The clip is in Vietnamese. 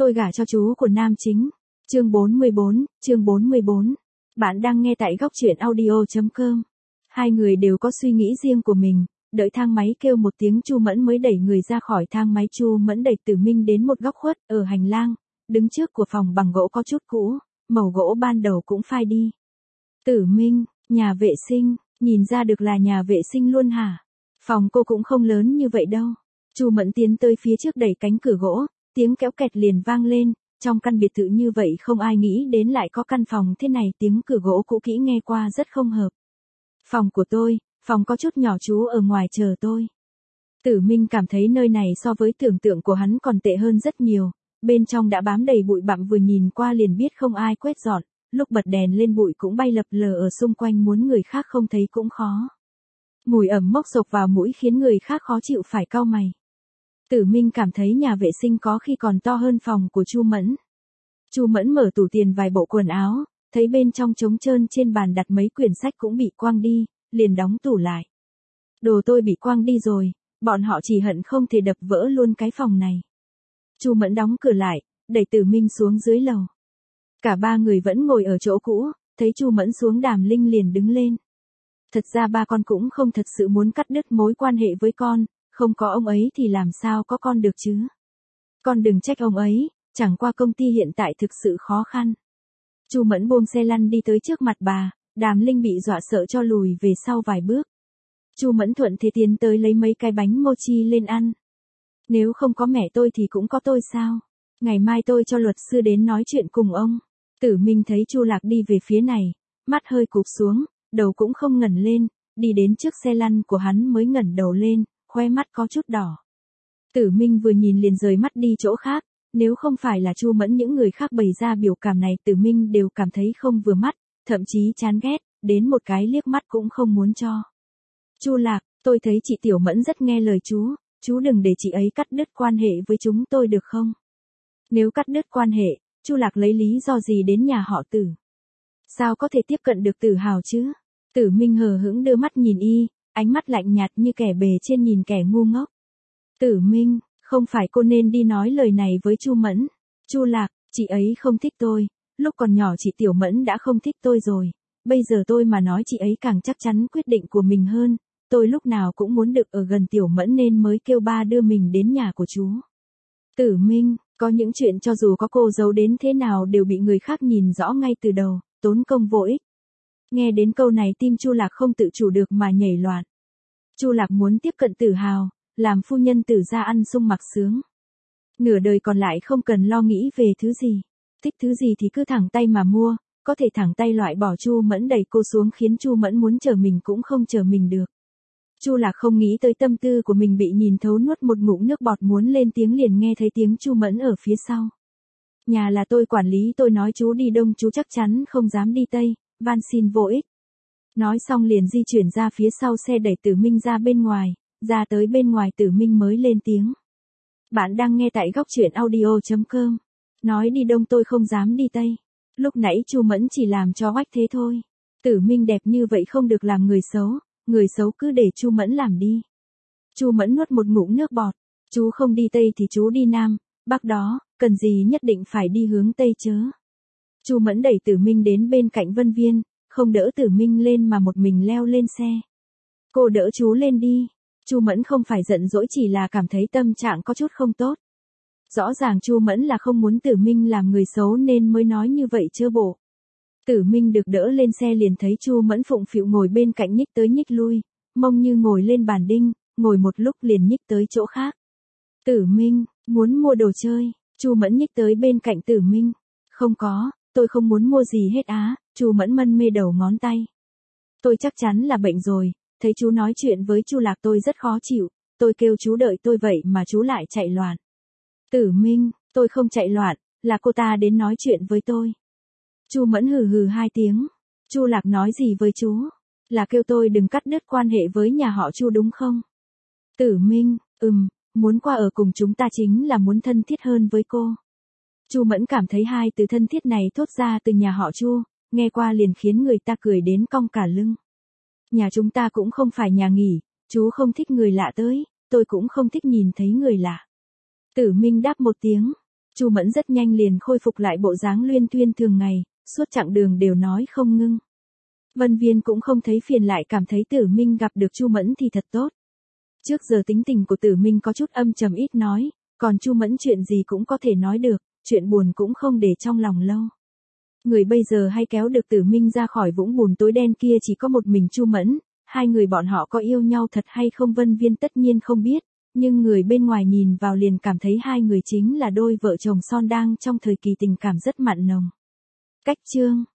Tôi gả cho chú của nam chính. Chương 44, chương 44. Bạn đang nghe tại góc truyện audio.com. Hai người đều có suy nghĩ riêng của mình, đợi thang máy kêu một tiếng Chu Mẫn mới đẩy người ra khỏi thang máy. Chu Mẫn đẩy Tử Minh đến một góc khuất ở hành lang, đứng trước của phòng bằng gỗ có chút cũ, màu gỗ ban đầu cũng phai đi. Tử Minh, nhà vệ sinh, nhìn ra được là nhà vệ sinh luôn hả? Phòng cô cũng không lớn như vậy đâu. Chu Mẫn tiến tới phía trước đẩy cánh cửa gỗ, tiếng kéo kẹt liền vang lên. Trong căn biệt thự như vậy không ai nghĩ đến lại có căn phòng thế này, tiếng cửa gỗ cũ kỹ nghe qua rất không hợp. Phòng của tôi, phòng có chút nhỏ, chú ở ngoài chờ tôi. Tử Minh cảm thấy nơi này so với tưởng tượng của hắn còn tệ hơn rất nhiều, bên trong đã bám đầy bụi bặm, vừa nhìn qua liền biết không ai quét dọn, lúc bật đèn lên bụi cũng bay lập lờ ở xung quanh, muốn người khác không thấy cũng khó. Mùi ẩm mốc xộc vào mũi khiến người khác khó chịu phải cau mày. Tử Minh cảm thấy nhà vệ sinh có khi còn to hơn phòng của Chu Mẫn. Chu Mẫn mở tủ tiền vài bộ quần áo, thấy bên trong trống trơn, trên bàn đặt mấy quyển sách cũng bị quăng đi, liền đóng tủ lại. Đồ tôi bị quăng đi rồi, bọn họ chỉ hận không thể đập vỡ luôn cái phòng này. Chu Mẫn đóng cửa lại, đẩy Tử Minh xuống dưới lầu. Cả ba người vẫn ngồi ở chỗ cũ, thấy Chu Mẫn xuống, Đàm Linh liền đứng lên. Thật ra ba con cũng không thật sự muốn cắt đứt mối quan hệ với con, không có ông ấy thì làm sao có con được chứ. Con đừng trách ông ấy, chẳng qua công ty hiện tại thực sự khó khăn. Chu Mẫn buông xe lăn đi tới trước mặt bà, Đàm Linh bị dọa sợ cho lùi về sau vài bước. Chu Mẫn thuận thế tiến tới lấy mấy cái bánh mochi lên ăn. Nếu không có mẹ tôi thì cũng có tôi sao? Ngày mai tôi cho luật sư đến nói chuyện cùng ông. Tử Minh thấy Chu Lạc đi về phía này, mắt hơi cụp xuống, đầu cũng không ngẩng lên, đi đến trước xe lăn của hắn mới ngẩng đầu lên, khoe mắt có chút đỏ. Tử Minh vừa nhìn liền rời mắt đi chỗ khác, nếu không phải là Chu Mẫn, những người khác bày ra biểu cảm này Tử Minh đều cảm thấy không vừa mắt, thậm chí chán ghét, đến một cái liếc mắt cũng không muốn cho. Chu Lạc, tôi thấy chị Tiểu Mẫn rất nghe lời chú đừng để chị ấy cắt đứt quan hệ với chúng tôi được không? Nếu cắt đứt quan hệ, Chu Lạc lấy lý do gì đến nhà họ Tử? Sao có thể tiếp cận được Tử Hào chứ? Tử Minh hờ hững đưa mắt nhìn y, ánh mắt lạnh nhạt như kẻ bề trên nhìn kẻ ngu ngốc. Tử Minh, không phải cô nên đi nói lời này với Chu Mẫn. Chu Lạc, chị ấy không thích tôi, lúc còn nhỏ chị Tiểu Mẫn đã không thích tôi rồi, bây giờ tôi mà nói chị ấy càng chắc chắn quyết định của mình hơn, tôi lúc nào cũng muốn được ở gần Tiểu Mẫn nên mới kêu ba đưa mình đến nhà của chú. Tử Minh, có những chuyện cho dù có cô giấu đến thế nào đều bị người khác nhìn rõ ngay từ đầu, tốn công vô ích. Nghe đến câu này tim Chu Lạc không tự chủ được mà nhảy loạn. Chu Lạc muốn tiếp cận Tử Hào, làm phu nhân Tử gia ăn sung mặc sướng. Nửa đời còn lại không cần lo nghĩ về thứ gì. Thích thứ gì thì cứ thẳng tay mà mua, có thể thẳng tay loại bỏ. Chu Mẫn đẩy cô xuống khiến Chu Mẫn muốn chờ mình cũng không chờ mình được. Chu Lạc không nghĩ tới tâm tư của mình bị nhìn thấu, nuốt một ngụm nước bọt muốn lên tiếng liền nghe thấy tiếng Chu Mẫn ở phía sau. Nhà là tôi quản lý, tôi nói chú đi đông chú chắc chắn không dám đi tây, van xin vô ích. Nói xong liền di chuyển ra phía sau xe đẩy Tử Minh ra bên ngoài, ra tới bên ngoài Tử Minh mới lên tiếng. Bạn đang nghe tại góc truyện audio.com. Nói đi đông tôi không dám đi tây. Lúc nãy Chu Mẫn chỉ làm cho oách thế thôi. Tử Minh đẹp như vậy không được làm người xấu cứ để Chu Mẫn làm đi. Chu Mẫn nuốt một ngụm nước bọt. Chú không đi tây thì chú đi nam, bắc đó, cần gì nhất định phải đi hướng tây chớ. Chu Mẫn đẩy Tử Minh đến bên cạnh Vân Viên, không đỡ Tử Minh lên mà một mình leo lên xe. Cô đỡ chú lên đi. Chu Mẫn không phải giận dỗi, chỉ là cảm thấy tâm trạng có chút không tốt. Rõ ràng Chu Mẫn là không muốn Tử Minh làm người xấu nên mới nói như vậy chứ bộ. Tử Minh được đỡ lên xe liền thấy Chu Mẫn phụng phịu ngồi bên cạnh nhích tới nhích lui, mông như ngồi lên bàn đinh, ngồi một lúc liền nhích tới chỗ khác. Tử Minh, muốn mua đồ chơi. Chu Mẫn nhích tới bên cạnh Tử Minh. Không có, tôi không muốn mua gì hết á. Chu Mẫn mân mê đầu ngón tay. Tôi chắc chắn là bệnh rồi, thấy chú nói chuyện với Chu Lạc tôi rất khó chịu, tôi kêu chú đợi tôi vậy mà chú lại chạy loạn. Tử Minh, tôi không chạy loạn, là cô ta đến nói chuyện với tôi. Chu Mẫn hừ hừ hai tiếng. Chu Lạc nói gì với chú? Là kêu tôi đừng cắt đứt quan hệ với nhà họ Chu đúng không? Tử Minh, muốn qua ở cùng chúng ta chính là muốn thân thiết hơn với cô. Chu Mẫn cảm thấy hai từ thân thiết này thốt ra từ nhà họ Chu, nghe qua liền khiến người ta cười đến cong cả lưng. Nhà chúng ta cũng không phải nhà nghỉ, chú không thích người lạ tới, tôi cũng không thích nhìn thấy người lạ. Tử Minh đáp một tiếng. Chu Mẫn rất nhanh liền khôi phục lại bộ dáng luyên thuyên thường ngày, suốt chặng đường đều nói không ngưng. Vân Viên cũng không thấy phiền, lại cảm thấy Tử Minh gặp được Chu Mẫn thì thật tốt. Trước giờ tính tình của Tử Minh có chút âm trầm ít nói, còn Chu Mẫn chuyện gì cũng có thể nói được, chuyện buồn cũng không để trong lòng lâu. Người bây giờ hay kéo được Tử Minh ra khỏi vũng bùn tối đen kia chỉ có một mình Chu Mẫn, hai người bọn họ có yêu nhau thật hay không Vân Viên tất nhiên không biết, nhưng người bên ngoài nhìn vào liền cảm thấy hai người chính là đôi vợ chồng son đang trong thời kỳ tình cảm rất mặn nồng. Cách chương